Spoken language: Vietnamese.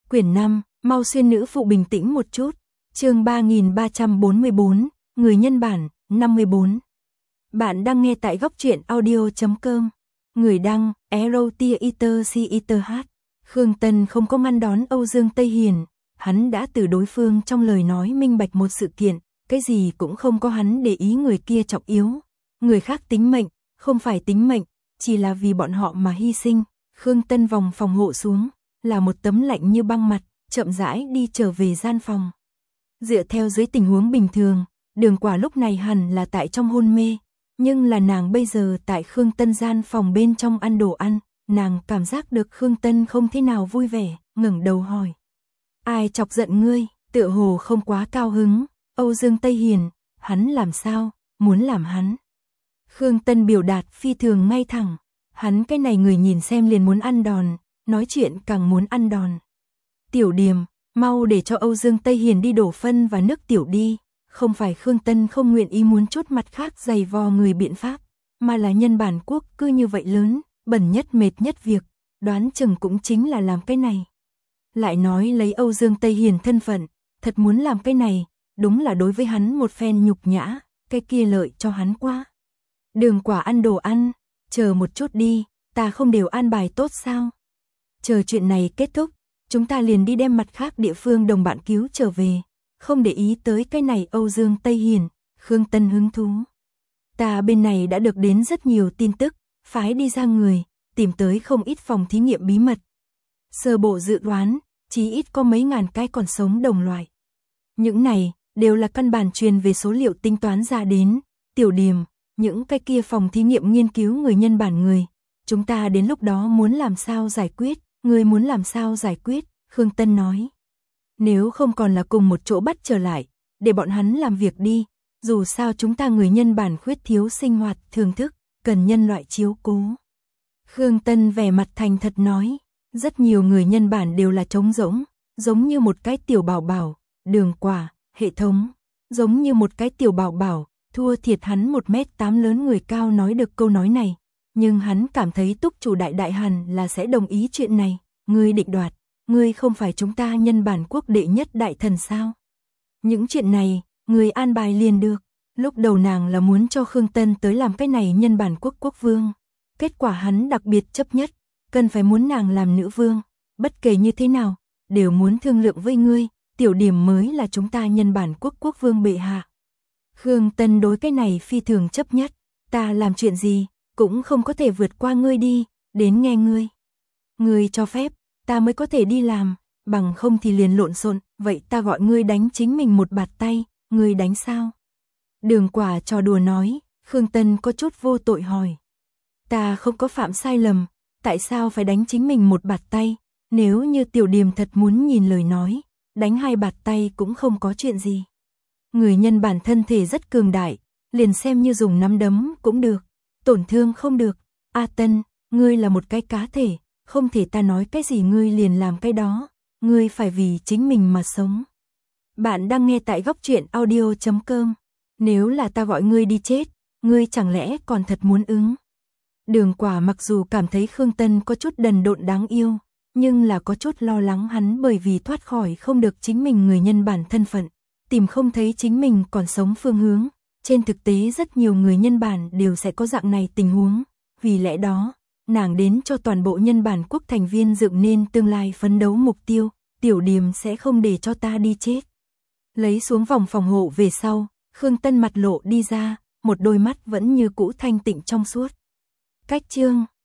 Quyển 5, mau xuyên nữ phụ bình tĩnh một chút. Chương 3344, người nhân bản, 54. Bạn đang nghe tại góc truyện audio.com. Người đăng, EROTIERCITH. Khương Tân không có ngăn đón Âu Dương Tây Hiền, hắn đã từ đối phương trong lời nói minh bạch một sự kiện, cái gì cũng không có hắn để ý người kia trọng yếu. Người khác tính mệnh, không phải tính mệnh, chỉ là vì bọn họ mà hy sinh. Khương Tân vòng phòng hộ xuống, là một tấm lạnh như băng mặt, chậm rãi đi trở về gian phòng. Dựa theo dưới tình huống bình thường, Đường Quả lúc này hẳn là tại trong hôn mê, nhưng là nàng bây giờ tại Khương Tân gian phòng bên trong ăn đồ ăn, nàng cảm giác được Khương Tân không thế nào vui vẻ, ngẩng đầu hỏi. Ai chọc giận ngươi, tựa hồ không quá cao hứng, Âu Dương Tây Hiền, hắn làm sao, muốn làm hắn. Khương Tân biểu đạt phi thường ngay thẳng, hắn cái này người nhìn xem liền muốn ăn đòn, nói chuyện càng muốn ăn đòn. Tiểu Điềm, mau để cho Âu Dương Tây Hiền đi đổ phân và nước tiểu đi, không phải Khương Tân không nguyện ý muốn chốt mặt khác giày vò người biện pháp, mà là nhân bản quốc cứ như vậy lớn, bẩn nhất mệt nhất việc, đoán chừng cũng chính là làm cái này. Lại nói lấy Âu Dương Tây Hiền thân phận, thật muốn làm cái này, đúng là đối với hắn một phen nhục nhã, cái kia lợi cho hắn quá. Đường Quả ăn đồ ăn, chờ một chút đi, ta không đều an bài tốt sao? Chờ chuyện này kết thúc, chúng ta liền đi đem mặt khác địa phương đồng bạn cứu trở về, không để ý tới cái này Âu Dương Tây Hiền. Khương Tân hứng thú. Ta bên này đã được đến rất nhiều tin tức, phái đi ra người, tìm tới không ít phòng thí nghiệm bí mật. Sơ bộ dự đoán, chí ít có mấy ngàn cái còn sống đồng loại. Những này, đều là căn bản truyền về số liệu tính toán ra đến. Tiểu Điềm, những cái kia phòng thí nghiệm nghiên cứu người nhân bản người, chúng ta đến lúc đó muốn làm sao giải quyết, người muốn làm sao giải quyết, Khương Tân nói. Nếu không còn là cùng một chỗ bắt trở lại, để bọn hắn làm việc đi, dù sao chúng ta người nhân bản khuyết thiếu sinh hoạt thưởng thức, cần nhân loại chiếu cố. Khương Tân vẻ mặt thành thật nói, rất nhiều người nhân bản đều là trống rỗng, giống như một cái tiểu bảo bảo, Đường Quả, hệ thống, giống như một cái tiểu bảo bảo, thua thiệt hắn 1m8 lớn người cao nói được câu nói này, nhưng hắn cảm thấy túc chủ đại đại hẳn là sẽ đồng ý chuyện này, ngươi định đoạt, ngươi không phải chúng ta nhân bản quốc đệ nhất đại thần sao? Những chuyện này, ngươi an bài liền được. Lúc đầu nàng là muốn cho Khương Tân tới làm cái này nhân bản quốc quốc vương. Kết quả hắn đặc biệt chấp nhất, cần phải muốn nàng làm nữ vương. Bất kể như thế nào, đều muốn thương lượng với ngươi, Tiểu Điềm mới là chúng ta nhân bản quốc quốc vương bệ hạ. Khương Tân đối cái này phi thường chấp nhất, ta làm chuyện gì, cũng không có thể vượt qua ngươi đi, đến nghe ngươi. Ngươi cho phép, ta mới có thể đi làm, bằng không thì liền lộn xộn, vậy ta gọi ngươi đánh chính mình một bạt tay, ngươi đánh sao? Đường Quả trò đùa nói, Khương Tân có chút vô tội hỏi. Ta không có phạm sai lầm, tại sao phải đánh chính mình một bạt tay, nếu như Tiểu Điềm thật muốn nhìn lời nói, đánh 2 bạt tay cũng không có chuyện gì. Người nhân bản thân thể rất cường đại, liền xem như dùng nắm đấm cũng được, tổn thương không được. A Tân, ngươi là một cái cá thể, không thể ta nói cái gì ngươi liền làm cái đó, ngươi phải vì chính mình mà sống. Bạn đang nghe tại góc truyện audio.com. Nếu là ta gọi ngươi đi chết, ngươi chẳng lẽ còn thật muốn ứng? Đường Quả mặc dù cảm thấy Khương Tân có chút đần độn đáng yêu, nhưng là có chút lo lắng hắn bởi vì thoát khỏi không được chính mình người nhân bản thân phận, tìm không thấy chính mình còn sống phương hướng. Trên thực tế rất nhiều người nhân bản đều sẽ có dạng này tình huống, vì lẽ đó, nàng đến cho toàn bộ nhân bản quốc thành viên dựng nên tương lai phấn đấu mục tiêu, Tiểu Điềm sẽ không để cho ta đi chết. Lấy xuống vòng phòng hộ về sau, Khương Tân mặt lộ đi ra, một đôi mắt vẫn như cũ thanh tịnh trong suốt. Cách chương